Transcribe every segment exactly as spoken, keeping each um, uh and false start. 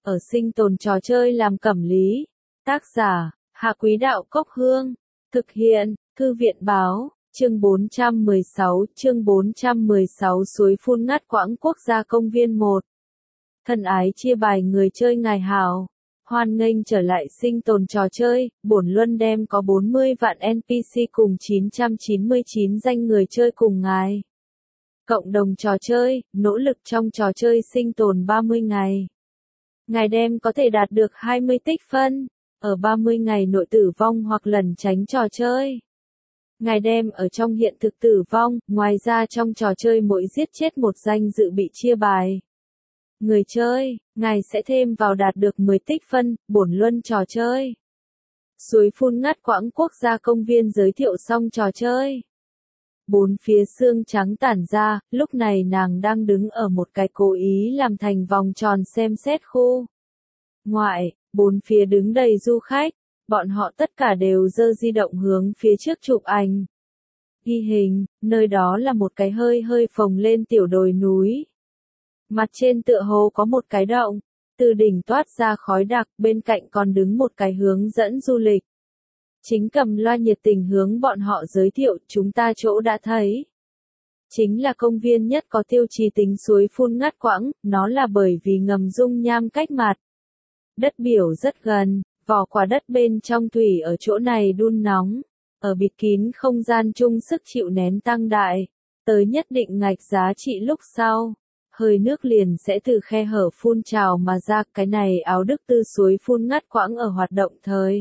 ở sinh tồn trò chơi làm cẩm lý. Tác giả, Hạ Quý Đạo Cốc Hương. Thực hiện, Thư viện Báo, chương bốn trăm mười sáu, chương bốn trăm mười sáu suối phun ngắt quãng quốc gia công viên một. Thân ái chia bài người chơi ngài hảo. Hoan nghênh trở lại sinh tồn trò chơi, bổn luân đem có bốn mươi vạn en pê xê cùng chín trăm chín mươi chín danh người chơi cùng ngài. Cộng đồng trò chơi, nỗ lực trong trò chơi sinh tồn ba mươi ngày. Ngài đem có thể đạt được hai mươi tích phân, ở ba mươi ngày nội tử vong hoặc lẩn tránh trò chơi. Ngài đem ở trong hiện thực tử vong, ngoài ra trong trò chơi mỗi giết chết một danh dự bị chia bài. Người chơi, ngài sẽ thêm vào đạt được mười tích phân, bổn luân trò chơi. Suối phun ngắt quãng quốc gia công viên giới thiệu xong trò chơi. Bốn phía xương trắng tản ra, lúc này nàng đang đứng ở một cái cố ý làm thành vòng tròn xem xét khu. Ngoại, bốn phía đứng đầy du khách, bọn họ tất cả đều giơ di động hướng phía trước chụp ảnh. Ghi hình, nơi đó là một cái hơi hơi phồng lên tiểu đồi núi. Mặt trên tựa hồ có một cái động, từ đỉnh toát ra khói đặc, bên cạnh còn đứng một cái hướng dẫn du lịch. Chính cầm loa nhiệt tình hướng bọn họ giới thiệu, chúng ta chỗ đã thấy. Chính là công viên nhất có tiêu chí tính suối phun ngắt quãng, nó là bởi vì ngầm dung nham cách mặt. Đất biểu rất gần, vỏ quả đất bên trong thủy ở chỗ này đun nóng, ở bịt kín không gian chung sức chịu nén tăng đại, tới nhất định ngạch giá trị lúc sau. Hơi nước liền sẽ từ khe hở phun trào mà ra, cái này áo đức tư suối phun ngắt quãng ở hoạt động thời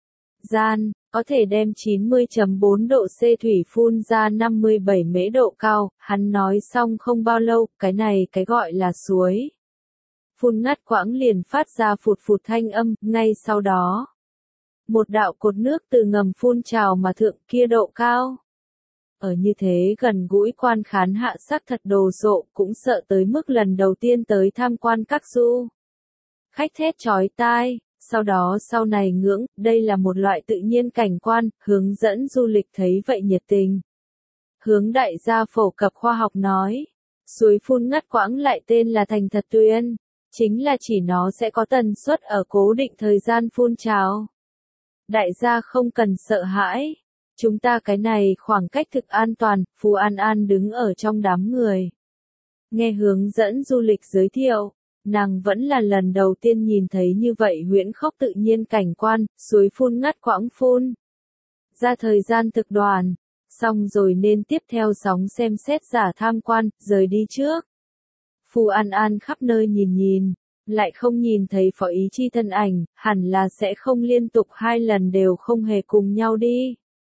gian, có thể đem chín mươi phẩy bốn độ C thủy phun ra năm mươi bảy mễ độ cao, hắn nói xong không bao lâu, cái này cái gọi là suối phun ngắt quãng liền phát ra phụt phụt thanh âm, ngay sau đó. Một đạo cột nước từ ngầm phun trào mà thượng kia độ cao. Ở như thế gần gũi quan khán hạ sắc thật đồ sộ, cũng sợ tới mức lần đầu tiên tới tham quan các du khách thét chói tai, sau đó sau này ngưỡng, đây là một loại tự nhiên cảnh quan, hướng dẫn du lịch thấy vậy nhiệt tình. Hướng đại gia phổ cập khoa học nói, suối phun ngắt quãng lại tên là Thành Thật Tuyền, chính là chỉ nó sẽ có tần suất ở cố định thời gian phun trào. Đại gia không cần sợ hãi. Chúng ta cái này khoảng cách thực an toàn, Phù An An đứng ở trong đám người. Nghe hướng dẫn du lịch giới thiệu, nàng vẫn là lần đầu tiên nhìn thấy như vậy huyễn khốc tự nhiên cảnh quan, suối phun ngắt quãng phun. Ra thời gian thực đoàn, xong rồi nên tiếp theo sóng xem xét giả tham quan, rời đi trước. Phù An An khắp nơi nhìn nhìn, lại không nhìn thấy Phó Ý Chi thân ảnh, hẳn là sẽ không liên tục hai lần đều không hề cùng nhau đi.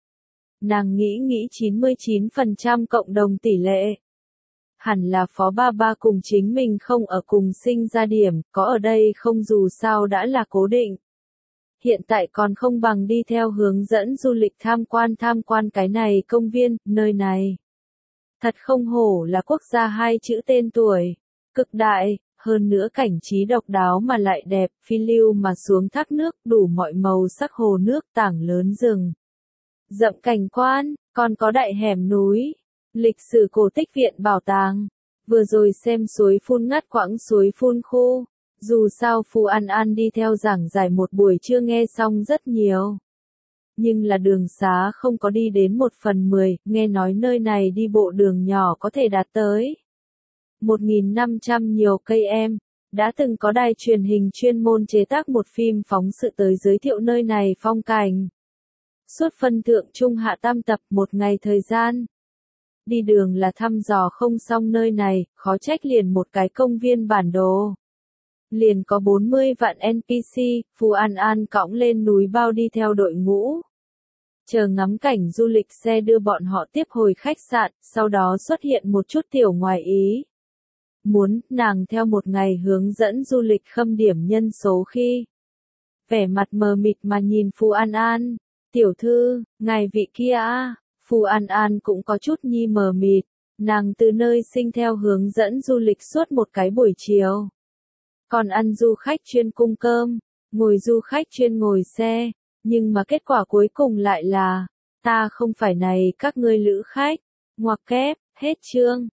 Nàng nghĩ nghĩ chín mươi chín phần trăm cộng đồng tỷ lệ. Hẳn là Phó Ba Ba cùng chính mình không ở cùng sinh ra điểm, có ở đây không dù sao đã là cố định. Hiện tại còn không bằng đi theo hướng dẫn du lịch tham quan tham quan cái này công viên, nơi này. Thật không hổ là quốc gia hai chữ tên tuổi, cực đại, hơn nữa cảnh trí độc đáo mà lại đẹp, phi lưu mà xuống thác nước, đủ mọi màu sắc hồ nước, tảng lớn rừng. Rậm cảnh quan, còn có đại hẻm núi, lịch sử cổ tích viện bảo tàng. Vừa rồi xem suối phun ngắt quãng suối phun khu, dù sao Phù An An đi theo giảng giải một buổi trưa nghe xong rất nhiều. Nhưng là đường xá không có đi đến một phần mười, nghe nói nơi này đi bộ đường nhỏ có thể đạt tới một nghìn năm trăm nhiều cây em. Đã từng có đài truyền hình chuyên môn chế tác một phim phóng sự tới giới thiệu nơi này phong cảnh. Suốt phân thượng trung hạ tam tập một ngày thời gian. Đi đường là thăm dò không xong nơi này, khó trách liền một cái công viên bản đồ. Liền có bốn mươi vạn en pê xê, Phù An An cõng lên núi bao đi theo đội ngũ. Chờ ngắm cảnh du lịch xe đưa bọn họ tiếp hồi khách sạn, sau đó xuất hiện một chút tiểu ngoài ý. Muốn, nàng theo một ngày hướng dẫn du lịch khâm điểm nhân số khi. Vẻ mặt mờ mịt mà nhìn Phù An An. Tiểu thư, ngài vị kia à, Phù An An cũng có chút nhi mờ mịt, nàng từ nơi sinh theo hướng dẫn du lịch suốt một cái buổi chiều. Còn ăn du khách chuyên cung cơm, ngồi du khách chuyên ngồi xe, nhưng mà kết quả cuối cùng lại là, ta không phải này các ngươi lữ khách, ngoặc kép, hết chương.